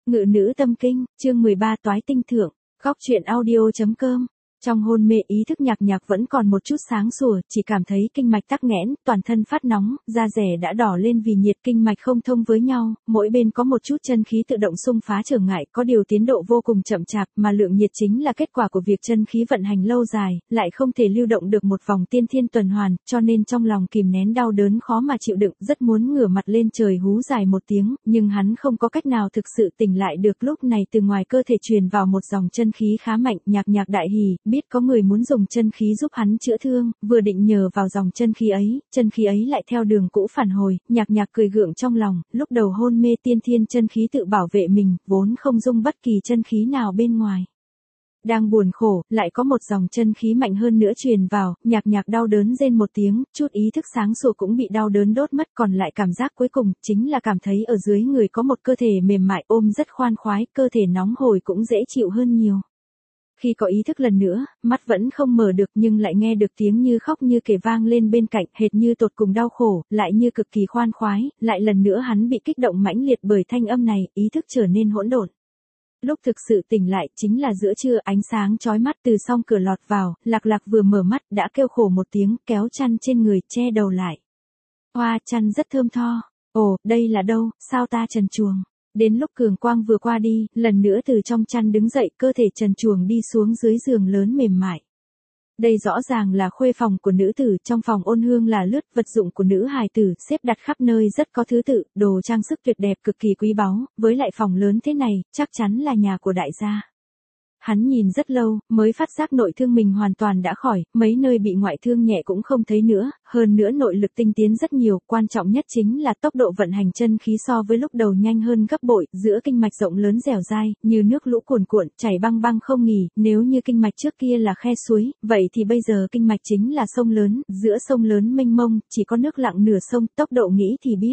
Ngự nữ tâm kinh, chương 13 toái tinh thượng, góc truyện audio.com. Trong hôn mê ý thức Nhạc Nhạc vẫn còn một chút sáng sủa, chỉ cảm thấy kinh mạch tắc nghẽn, toàn thân phát nóng, da rẻ đã đỏ lên vì nhiệt, kinh mạch không thông với nhau, mỗi bên có một chút chân khí tự động xung phá trở ngại, có điều tiến độ vô cùng chậm chạp, mà lượng nhiệt chính là kết quả của việc chân khí vận hành lâu dài, lại không thể lưu động được một vòng tiên thiên tuần hoàn, cho nên trong lòng kìm nén đau đớn khó mà chịu đựng, rất muốn ngửa mặt lên trời hú dài một tiếng, nhưng hắn không có cách nào thực sự tỉnh lại được. Lúc này từ ngoài cơ thể truyền vào một dòng chân khí khá mạnh, Nhạc Nhạc đại hỉ, biết có người muốn dùng chân khí giúp hắn chữa thương, vừa định nhờ vào dòng chân khí ấy lại theo đường cũ phản hồi, Nhạc Nhạc cười gượng trong lòng, lúc đầu hôn mê tiên thiên chân khí tự bảo vệ mình, vốn không dung bất kỳ chân khí nào bên ngoài. Đang buồn khổ, lại có một dòng chân khí mạnh hơn nữa truyền vào, Nhạc Nhạc đau đớn rên một tiếng, chút ý thức sáng sủa cũng bị đau đớn đốt mất, còn lại cảm giác cuối cùng, chính là cảm thấy ở dưới người có một cơ thể mềm mại ôm rất khoan khoái, cơ thể nóng hổi cũng dễ chịu hơn nhiều. Khi có ý thức lần nữa, mắt vẫn không mở được nhưng lại nghe được tiếng như khóc như kể vang lên bên cạnh, hệt như tột cùng đau khổ, lại như cực kỳ khoan khoái, lại lần nữa hắn bị kích động mãnh liệt bởi thanh âm này, ý thức trở nên hỗn độn. Lúc thực sự tỉnh lại chính là giữa trưa, ánh sáng chói mắt từ song cửa lọt vào, Lạc Lạc vừa mở mắt đã kêu khổ một tiếng, kéo chăn trên người che đầu lại. Hoa chăn rất thơm tho. Ồ, đây là đâu, sao ta trần truồng. Đến lúc cường quang vừa qua đi, lần nữa từ trong chăn đứng dậy, cơ thể trần truồng đi xuống dưới giường lớn mềm mại. Đây rõ ràng là khuê phòng của nữ tử, trong phòng ôn hương là lướt, vật dụng của nữ hài tử, xếp đặt khắp nơi rất có thứ tự, đồ trang sức tuyệt đẹp cực kỳ quý báu, với lại phòng lớn thế này, chắc chắn là nhà của đại gia. Hắn nhìn rất lâu, mới phát giác nội thương mình hoàn toàn đã khỏi, mấy nơi bị ngoại thương nhẹ cũng không thấy nữa, hơn nữa nội lực tinh tiến rất nhiều, quan trọng nhất chính là tốc độ vận hành chân khí so với lúc đầu nhanh hơn gấp bội, giữa kinh mạch rộng lớn dẻo dai, như nước lũ cuồn cuộn, chảy băng băng không nghỉ, nếu như kinh mạch trước kia là khe suối, vậy thì bây giờ kinh mạch chính là sông lớn, giữa sông lớn mênh mông, chỉ có nước lặng nửa sông, tốc độ nghĩ thì biết.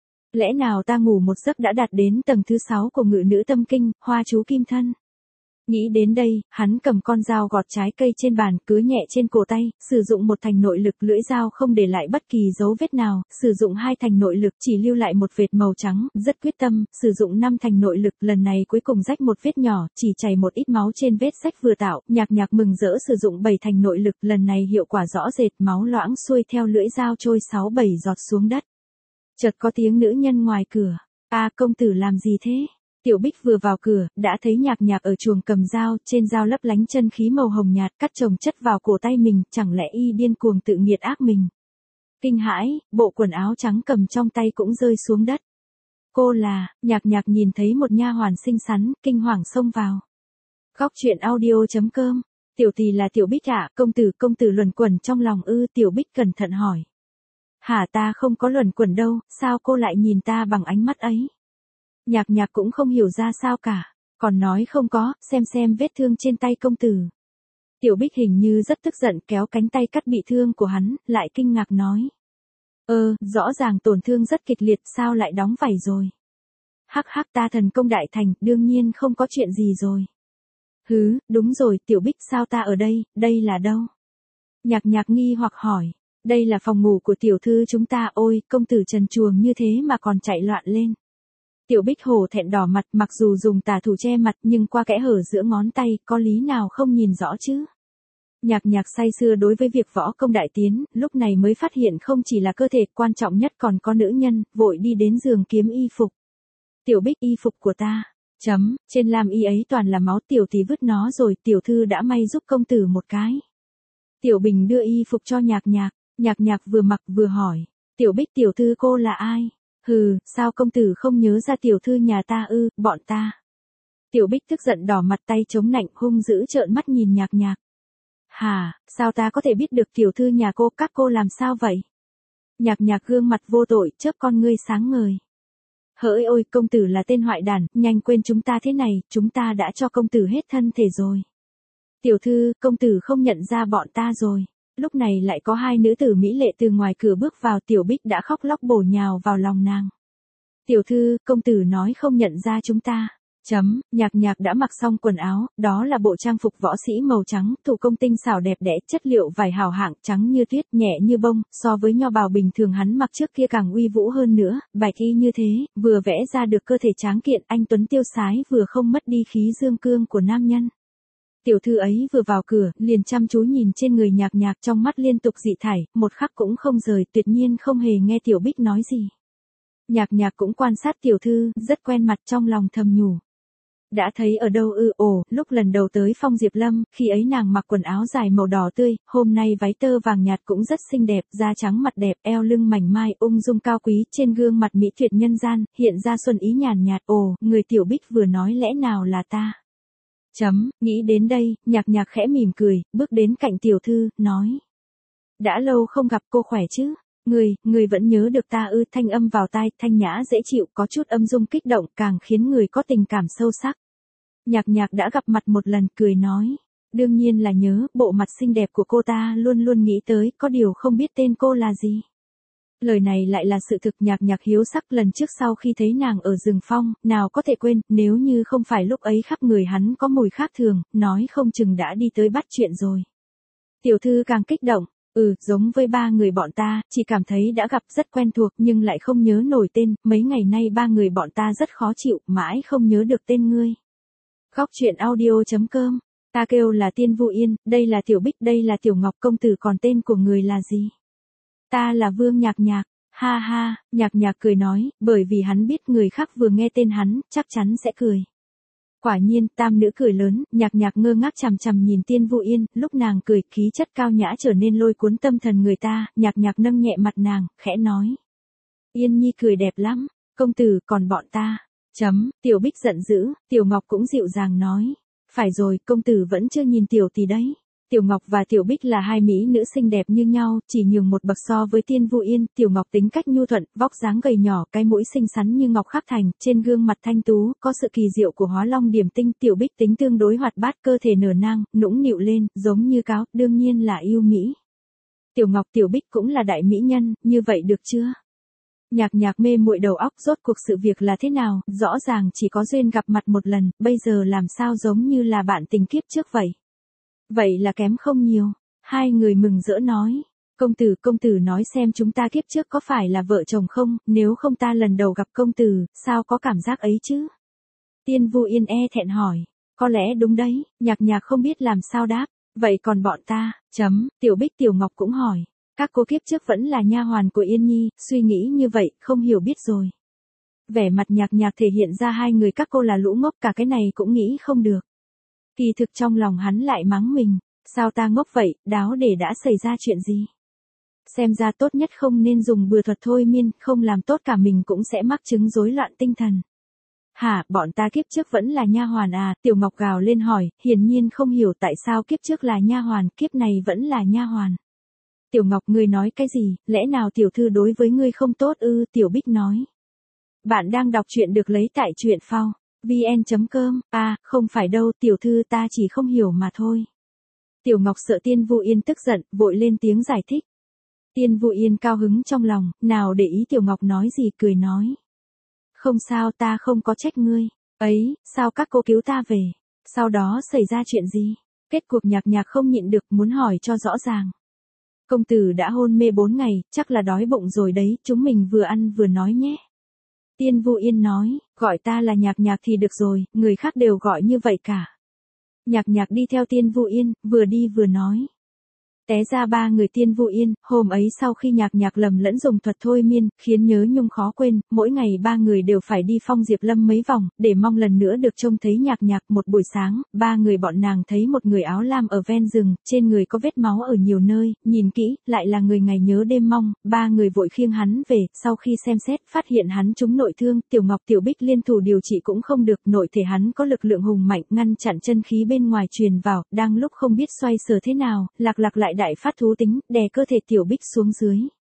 Lẽ nào ta ngủ một giấc đã đạt đến tầng thứ 6 của ngự nữ tâm kinh, hoa chú kim thân. Nghĩ đến đây, hắn cầm con dao gọt trái cây trên bàn, cứa nhẹ trên cổ tay, sử dụng một thành nội lực, lưỡi dao không để lại bất kỳ dấu vết nào, sử dụng 2 thành nội lực chỉ lưu lại một vệt màu trắng, rất quyết tâm, sử dụng 5 thành nội lực, lần này cuối cùng rách một vết nhỏ, chỉ chảy một ít máu trên vết rách vừa tạo, Nhạc Nhạc mừng rỡ sử dụng 7 thành nội lực, lần này hiệu quả rõ rệt, máu loãng xuôi theo lưỡi dao trôi 6-7 giọt xuống đất. Chợt có tiếng nữ nhân ngoài cửa, công tử làm gì thế? Tiểu Bích vừa vào cửa, đã thấy Nhạc Nhạc ở chuồng cầm dao, trên dao lấp lánh chân khí màu hồng nhạt, cắt chồng chất vào cổ tay mình, chẳng lẽ y điên cuồng tự nghiệt ác mình. Kinh hãi, bộ quần áo trắng cầm trong tay cũng rơi xuống đất. Cô là, Nhạc Nhạc nhìn thấy một nha hoàn xinh xắn, kinh hoàng xông vào. Góc truyện audio.com, tiểu tỷ là Tiểu Bích ạ, công tử luẩn quẩn trong lòng ư? Tiểu Bích cẩn thận hỏi. Hả, ta không có luẩn quẩn đâu, sao cô lại nhìn ta bằng ánh mắt ấy? Nhạc Nhạc cũng không hiểu ra sao cả, còn nói không có, xem vết thương trên tay công tử. Tiểu Bích hình như rất tức giận kéo cánh tay cắt bị thương của hắn, lại kinh ngạc nói. Rõ ràng tổn thương rất kịch liệt, sao lại đóng vảy rồi? Hắc hắc, ta thần công đại thành, đương nhiên không có chuyện gì rồi. Hứ, đúng rồi, Tiểu Bích, sao ta ở đây, đây là đâu? Nhạc Nhạc nghi hoặc hỏi, đây là phòng ngủ của tiểu thư chúng ta, ôi, công tử trần truồng như thế mà còn chạy loạn lên. Tiểu Bích hổ thẹn đỏ mặt, mặc dù dùng tà thủ che mặt nhưng qua kẽ hở giữa ngón tay, có lý nào không nhìn rõ chứ? Nhạc Nhạc say sưa đối với việc võ công đại tiến, lúc này mới phát hiện không chỉ là cơ thể, quan trọng nhất còn có nữ nhân, vội đi đến giường kiếm y phục. Tiểu Bích, y phục của ta. Trên lam y ấy toàn là máu, tiểu tỷ vứt nó rồi, tiểu thư đã may giúp công tử một cái. Tiểu Bình đưa y phục cho Nhạc Nhạc, Nhạc Nhạc vừa mặc vừa hỏi. Tiểu Bích, tiểu thư cô là ai? Hừ, sao công tử không nhớ ra tiểu thư nhà ta ư, bọn ta. Tiểu Bích tức giận đỏ mặt, tay chống nạnh, hung dữ trợn mắt nhìn Nhạc Nhạc. Hả, sao ta có thể biết được tiểu thư nhà cô, các cô làm sao vậy? Nhạc Nhạc gương mặt vô tội, chớp con ngươi sáng ngời. Hỡi ôi, công tử là tên hoại đản, nhanh quên chúng ta thế này, chúng ta đã cho công tử hết thân thể rồi. Tiểu thư, công tử không nhận ra bọn ta rồi. Lúc này lại có 2 nữ tử mỹ lệ từ ngoài cửa bước vào, Tiểu Bích đã khóc lóc bổ nhào vào lòng nàng. Tiểu thư, công tử nói không nhận ra chúng ta. Nhạc Nhạc đã mặc xong quần áo, đó là bộ trang phục võ sĩ màu trắng, thủ công tinh xảo đẹp đẽ, chất liệu vải hào hạng, trắng như tuyết, nhẹ như bông, so với nho bào bình thường hắn mặc trước kia càng uy vũ hơn nữa, bạch y như thế, vừa vẽ ra được cơ thể tráng kiện, anh tuấn tiêu sái, vừa không mất đi khí dương cương của nam nhân. Tiểu thư ấy vừa vào cửa, liền chăm chú nhìn trên người Nhạc Nhạc, trong mắt liên tục dị thải, một khắc cũng không rời, tuyệt nhiên không hề nghe Tiểu Bích nói gì. Nhạc Nhạc cũng quan sát tiểu thư, rất quen mặt, trong lòng thầm nhủ. Đã thấy ở đâu ư? Lúc lần đầu tới Phong Diệp Lâm, khi ấy nàng mặc quần áo dài màu đỏ tươi, hôm nay váy tơ vàng nhạt cũng rất xinh đẹp, da trắng mặt đẹp, eo lưng mảnh mai, ung dung cao quý, trên gương mặt mỹ tuyệt nhân gian, hiện ra xuân ý nhàn nhạt. Người Tiểu Bích vừa nói lẽ nào là ta? Nghĩ đến đây, Nhạc Nhạc khẽ mỉm cười, bước đến cạnh tiểu thư, nói. Đã lâu không gặp, cô khỏe chứ? Người vẫn nhớ được ta ư? Thanh âm vào tai, thanh nhã dễ chịu, có chút âm dung kích động, càng khiến người có tình cảm sâu sắc. Nhạc Nhạc đã gặp mặt một lần, cười nói. Đương nhiên là nhớ, bộ mặt xinh đẹp của cô ta luôn luôn nghĩ tới, có điều không biết tên cô là gì. Lời này lại là sự thực. Nhạc Nhạc hiếu sắc, lần trước sau khi thấy nàng ở rừng phong, nào có thể quên, nếu như không phải lúc ấy khắp người hắn có mùi khác thường, nói không chừng đã đi tới bắt chuyện rồi. Tiểu thư càng kích động. Giống với ba người bọn ta, chỉ cảm thấy đã gặp rất quen thuộc nhưng lại không nhớ nổi tên, mấy ngày nay ba người bọn ta rất khó chịu, mãi không nhớ được tên ngươi. Góc truyện audio.com, ta kêu là Tiên Vu Yên, đây là Tiểu Bích, đây là Tiểu Ngọc, công tử còn tên của người là gì? Ta là Vương Nhạc Nhạc. Ha ha, Nhạc Nhạc cười nói, bởi vì hắn biết người khác vừa nghe tên hắn, chắc chắn sẽ cười. Quả nhiên, tam nữ cười lớn, Nhạc Nhạc ngơ ngác chằm chằm nhìn Tiên Vu Yên, lúc nàng cười, khí chất cao nhã trở nên lôi cuốn tâm thần người ta, Nhạc Nhạc nâng nhẹ mặt nàng, khẽ nói. Yên Nhi cười đẹp lắm, công tử còn bọn ta. Tiểu Bích giận dữ, Tiểu Ngọc cũng dịu dàng nói. Phải rồi, công tử vẫn chưa nhìn Tiểu tỷ đấy. Tiểu Ngọc và Tiểu Bích là hai mỹ nữ xinh đẹp như nhau, chỉ nhường một bậc so với Tiên Vu Yên. Tiểu Ngọc tính cách nhu thuận, vóc dáng gầy nhỏ, cái mũi xinh xắn như ngọc khắc thành, trên gương mặt thanh tú, có sự kỳ diệu của Hóa Long Điểm Tinh. Tiểu Bích tính tương đối hoạt bát, cơ thể nở nang, nũng nịu lên, giống như cáo, đương nhiên là yêu mỹ. Tiểu Ngọc Tiểu Bích cũng là đại mỹ nhân, như vậy được chưa? Nhạc Nhạc mê muội đầu óc, rốt cuộc sự việc là thế nào, rõ ràng chỉ có duyên gặp mặt một lần, bây giờ làm sao giống như là bạn tình kiếp trước vậy. Vậy là kém không nhiều. Hai người mừng rỡ nói. Công tử nói xem chúng ta kiếp trước có phải là vợ chồng không, nếu không ta lần đầu gặp công tử, sao có cảm giác ấy chứ? Tiên Vu Yên thẹn hỏi. Có lẽ đúng đấy, Nhạc Nhạc không biết làm sao đáp. Vậy còn bọn ta, Tiểu Bích Tiểu Ngọc cũng hỏi. Các cô kiếp trước vẫn là nha hoàn của Yên Nhi, suy nghĩ như vậy, không hiểu biết rồi. Vẻ mặt Nhạc Nhạc thể hiện ra hai người các cô là lũ ngốc, cả cái này cũng nghĩ không được. Kỳ thực trong lòng hắn lại mắng mình, sao ta ngốc vậy, đáo để đã xảy ra chuyện gì? Xem ra tốt nhất không nên dùng bừa thuật thôi miên, không làm tốt cả mình cũng sẽ mắc chứng rối loạn tinh thần. Hả, bọn ta kiếp trước vẫn là nha hoàn à? Tiểu Ngọc gào lên hỏi, hiển nhiên không hiểu tại sao kiếp trước là nha hoàn, kiếp này vẫn là nha hoàn. Tiểu Ngọc, ngươi nói cái gì, lẽ nào tiểu thư đối với ngươi không tốt ư? Tiểu Bích nói. Bạn đang đọc truyện được lấy tại truyện phao vn.com, không phải đâu, tiểu thư ta chỉ không hiểu mà thôi. Tiểu Ngọc sợ Tiên Vu Yên tức giận, vội lên tiếng giải thích. Tiên Vu Yên cao hứng trong lòng, nào để ý Tiểu Ngọc nói gì, cười nói. Không sao, ta không có trách ngươi. Ấy, sao các cô cứu ta về? Sau đó xảy ra chuyện gì? Kết cuộc Nhạc Nhạc không nhịn được, muốn hỏi cho rõ ràng. Công tử đã hôn mê 4 ngày, chắc là đói bụng rồi đấy, chúng mình vừa ăn vừa nói nhé. Tiên Vu Yên nói, gọi ta là Nhạc Nhạc thì được rồi, người khác đều gọi như vậy cả. Nhạc Nhạc đi theo Tiên Vu Yên, vừa đi vừa nói. Té ra ba người Tiên Vu Yên, hôm ấy sau khi Nhạc Nhạc lầm lẫn dùng thuật thôi miên, khiến nhớ nhung khó quên, mỗi ngày ba người đều phải đi Phong Diệp Lâm mấy vòng, để mong lần nữa được trông thấy Nhạc Nhạc. Một buổi sáng, ba người bọn nàng thấy một người áo lam ở ven rừng, trên người có vết máu ở nhiều nơi, nhìn kỹ, lại là người ngày nhớ đêm mong, ba người vội khiêng hắn về, sau khi xem xét, phát hiện hắn trúng nội thương, Tiểu Ngọc Tiểu Bích liên thủ điều trị cũng không được, nội thể hắn có lực lượng hùng mạnh, ngăn chặn chân khí bên ngoài truyền vào, đang lúc không biết xoay sở thế nào, Lạc lại đại phát thú tính, đè cơ thể Tiểu Bích xuống dưới.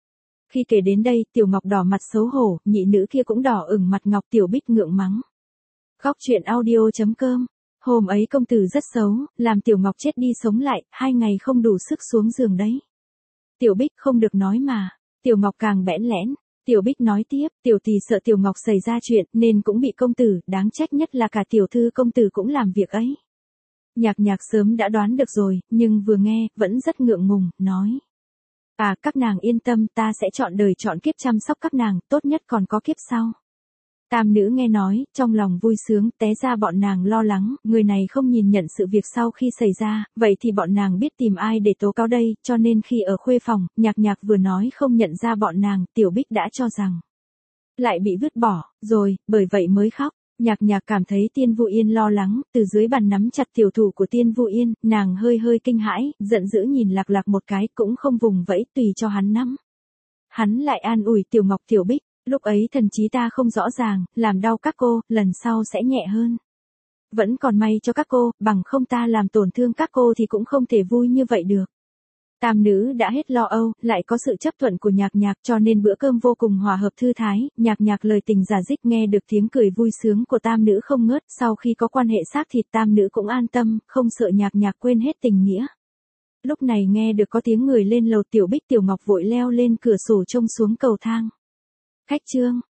Khi kể đến đây, Tiểu Ngọc đỏ mặt xấu hổ, nhị nữ kia cũng đỏ ửng mặt, Ngọc Tiểu Bích ngượng mắng. Góc truyện audio.com. Hôm ấy công tử rất xấu, làm Tiểu Ngọc chết đi sống lại, 2 ngày không đủ sức xuống giường đấy. Tiểu Bích không được nói mà. Tiểu Ngọc càng bẽn lẽn. Tiểu Bích nói tiếp, tiểu tỷ sợ Tiểu Ngọc xảy ra chuyện nên cũng bị công tử, đáng trách nhất là cả tiểu thư công tử cũng làm việc ấy. Nhạc Nhạc sớm đã đoán được rồi, nhưng vừa nghe, vẫn rất ngượng ngùng, nói. À, các nàng yên tâm, ta sẽ chọn đời chọn kiếp chăm sóc các nàng, tốt nhất còn có kiếp sau. Tam nữ nghe nói, trong lòng vui sướng, té ra bọn nàng lo lắng, người này không nhìn nhận sự việc sau khi xảy ra, vậy thì bọn nàng biết tìm ai để tố cáo đây, cho nên khi ở khuê phòng, Nhạc Nhạc vừa nói không nhận ra bọn nàng, Tiểu Bích đã cho rằng lại bị vứt bỏ, rồi, bởi vậy mới khóc. Nhạc Nhạc cảm thấy Tiên Vu Yên lo lắng, từ dưới bàn nắm chặt tiểu thủ của Tiên Vu Yên, nàng hơi hơi kinh hãi, giận dữ nhìn Lạc Lạc một cái, cũng không vùng vẫy, tùy cho hắn nắm. Hắn lại an ủi Tiểu Ngọc Tiểu Bích, lúc ấy thần trí ta không rõ ràng, làm đau các cô, lần sau sẽ nhẹ hơn. Vẫn còn may cho các cô, bằng không ta làm tổn thương các cô thì cũng không thể vui như vậy được. Tam nữ đã hết lo âu, lại có sự chấp thuận của Nhạc Nhạc cho nên bữa cơm vô cùng hòa hợp thư thái, Nhạc Nhạc lời tình giả dích nghe được tiếng cười vui sướng của tam nữ không ngớt, sau khi có quan hệ xác thịt tam nữ cũng an tâm, không sợ Nhạc Nhạc quên hết tình nghĩa. Lúc này nghe được có tiếng người lên lầu, Tiểu Bích Tiểu Ngọc vội leo lên cửa sổ trông xuống cầu thang. Khách trương,